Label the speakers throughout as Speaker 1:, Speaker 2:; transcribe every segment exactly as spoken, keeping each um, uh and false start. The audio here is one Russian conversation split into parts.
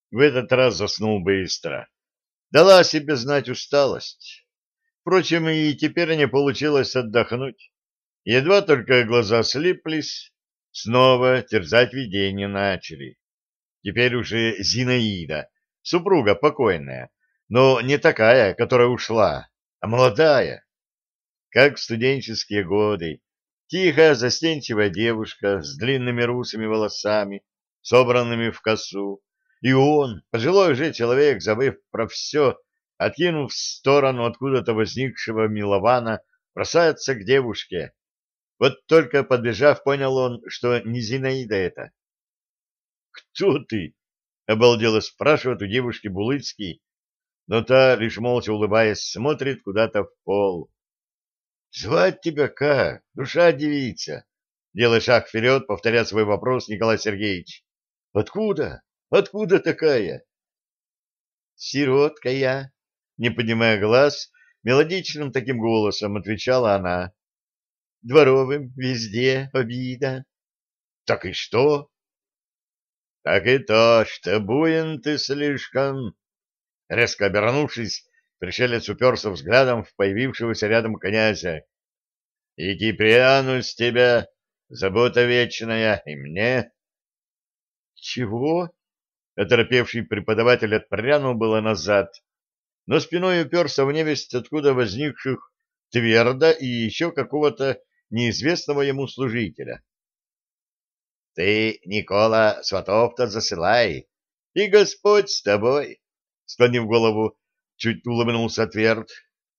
Speaker 1: в этот раз заснул быстро. Дала о себе знать усталость. Впрочем, и теперь не получилось отдохнуть. Едва только глаза слиплись, снова терзать видения начали. Теперь уже Зинаида, супруга покойная, но не такая, которая ушла, а молодая, как в студенческие годы. Тихая, застенчивая девушка с длинными русыми волосами, собранными в косу. И он, пожилой уже человек, забыв про все, откинув в сторону откуда-то возникшего Милована, бросается к девушке. Вот только подбежав, понял он, что не Зинаида это. «Кто ты?» — обалдело спрашивает у девушки Булыцкий, но та, лишь молча улыбаясь, смотрит куда-то в пол. «Звать тебя как, душа девица?» Делая шаг вперед, повторяет свой вопрос Николай Сергеевич. «Откуда? Откуда такая?» «Сиротка я», — не поднимая глаз, мелодичным таким голосом отвечала она. «Дворовым везде обида». «Так и что?» «Так и то, что буин ты слишком...» Резко обернувшись, пришелец уперся взглядом в появившегося рядом князя. «И Киприану с тебя, забота вечная, и мне...» «Чего?» — оторопевший преподаватель отпрянул было назад, но спиной уперся в невесть, откуда возникших Тверда и еще какого-то неизвестного ему служителя. «Ты, Никола, сватов-то засылай, и Господь с тобой!» Склонив голову, чуть улыбнулся Тверд.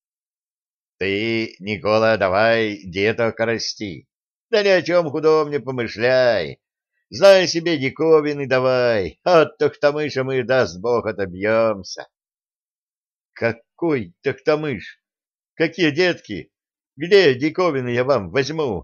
Speaker 1: «Ты, Никола, давай деток расти, да ни о чем худом не помышляй. Знай себе, диковины давай, от Тохтамыша мы, даст Бог, отобьемся». «Какой Тохтамыш? Какие детки? Где диковины я вам возьму?»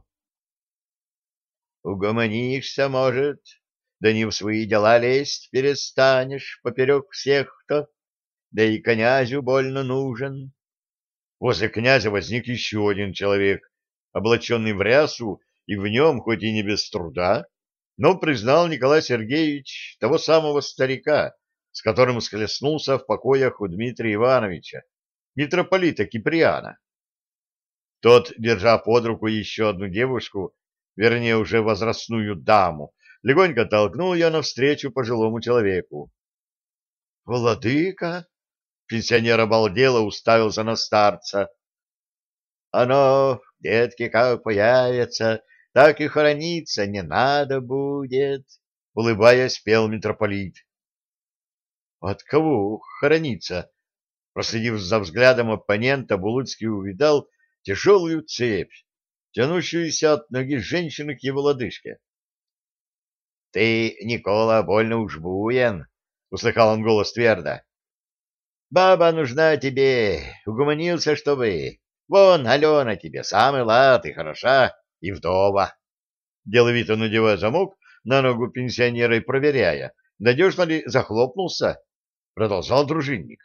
Speaker 1: «Угомонишься, может, да не в свои дела лезть перестанешь поперек всех, кто, да и князю больно нужен». Возле князя возник еще один человек, облаченный в рясу, и в нем, хоть и не без труда, но признал Николай Сергеевич того самого старика, с которым схлестнулся в покоях у Дмитрия Ивановича, митрополита Киприана. Тот, держа под руку еще одну девушку, вернее, уже возрастную даму, легонько толкнул ее навстречу пожилому человеку. «Владыка!» — пенсионер обалдело уставился на старца. «Оно, детки, как появится, так и хорониться не надо будет», — улыбаясь, пел митрополит. «От кого хорониться?» Проследив за взглядом оппонента, Булыцкий увидал тяжелую цепь, тянущуюся от ноги женщины к его лодыжке. «Ты, Никола, больно уж буен», — услыхал он голос Тверда. «Баба нужна тебе, угомонился, чтобы. Вон, Алена тебе, самый лад и хороша, и вдова». Деловито надевая замок на ногу пенсионера и проверяя, надежно ли захлопнулся, продолжал дружинник.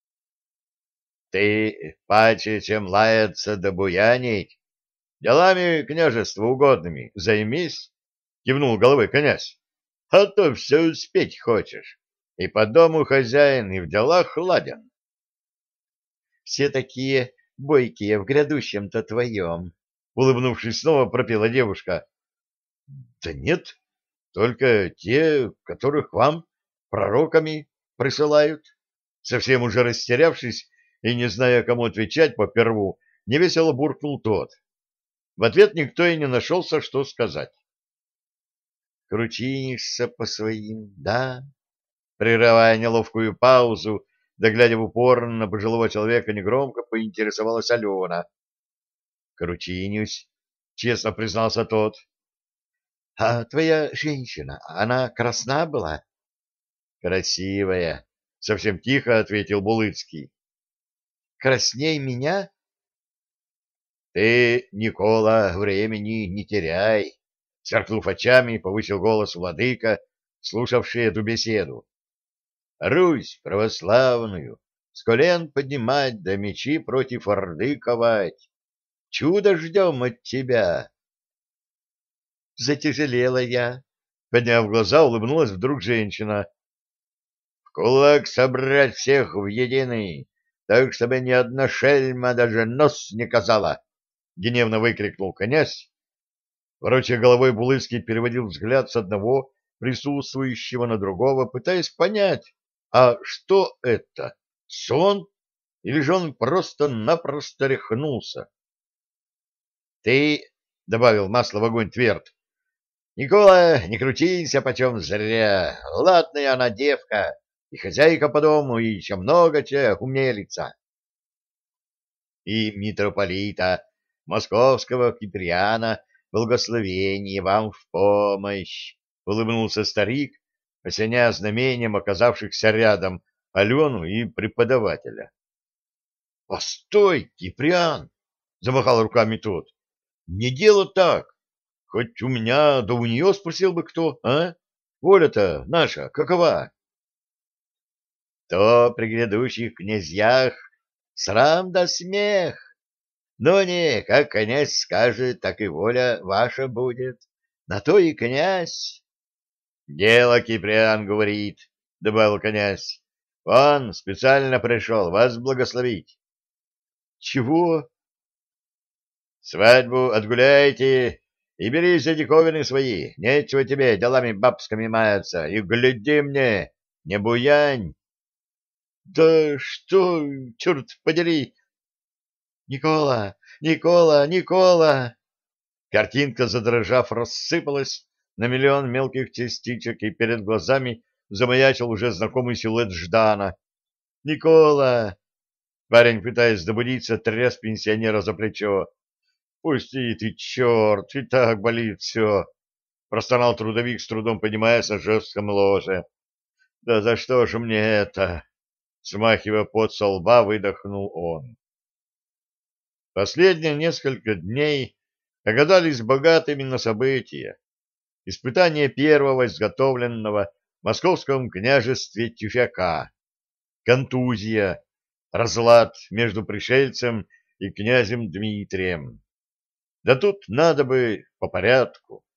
Speaker 1: «Ты, паче, чем лаяться да буянить, делами княжества угодными займись», — кивнул головой князь, — «а то все успеть хочешь, и по дому хозяин, и в делах ладен». «Все такие бойкие в грядущем-то твоем», — улыбнувшись снова, пропела девушка. «Да нет, только те, которых вам пророками присылают». Совсем уже растерявшись и не зная, кому отвечать поперву, невесело буркнул тот. В ответ никто и не нашелся, что сказать. «Кручинишься по своим, да?» Прерывая неловкую паузу, да глядя в упор на пожилого человека, негромко поинтересовалась Алена. «Кручинюсь», — честно признался тот. «А твоя женщина, она красна была?» «Красивая», — совсем тихо ответил Булыцкий. «Красней меня?» «Ты, Никола, времени не теряй», — сверкнув очами, повысил голос владыка, слушавший эту беседу. «Русь православную с колен поднимать да мечи против Орды ковать. Чудо ждем от тебя». Затяжелела я. Подняв глаза, улыбнулась вдруг женщина. кулак собрать всех в единый, так, чтобы ни одна шельма даже нос не казала! — гневно выкрикнул князь. Ворочая головой, Булыцкий переводил взгляд с одного присутствующего на другого, пытаясь понять, а что это, сон, или же он просто-напросто рехнулся? — Ты, — добавил масло в огонь Тверд, — Никола, не крутися почем зря. Ладная она девка, и хозяйка по дому, и еще много чего умелица. И митрополита московского Киприана благословение вам в помощь, — улыбнулся старик, осеняя знамением оказавшихся рядом Алену и преподавателя. — Постой, Киприан! — замахал руками тот. — Не дело так. Хоть у меня, да у нее спросил бы кто, а? Воля-то наша какова? — То при грядущих князьях срам да смех. Но не, как князь скажет, так и воля ваша будет. На то и князь. — Дело Киприан говорит, — добавил князь. — Он специально пришел вас благословить. — Чего? — Свадьбу отгуляйте и бери за диковины свои. Нечего тебе делами бабскими маяться. И гляди мне, не буянь. — Да что, черт подери! — Никола, Никола, Никола! Картинка, задрожав, рассыпалась на миллион мелких частичек, и перед глазами замаячил уже знакомый силуэт Ждана. «Никола!» Парень, пытаясь добудиться, тряс пенсионера за плечо. «Пусти ты, черт, и так болит все!» Простонал трудовик, с трудом поднимаясь на жестком ложе. «Да за что же мне это?» Смахивая пот со лба, выдохнул он. Последние несколько дней оказались богатыми на события. Испытание первого изготовленного в московском княжестве тюфяка, контузия, разлад между пришельцем и князем Дмитрием. Да тут надо бы по порядку.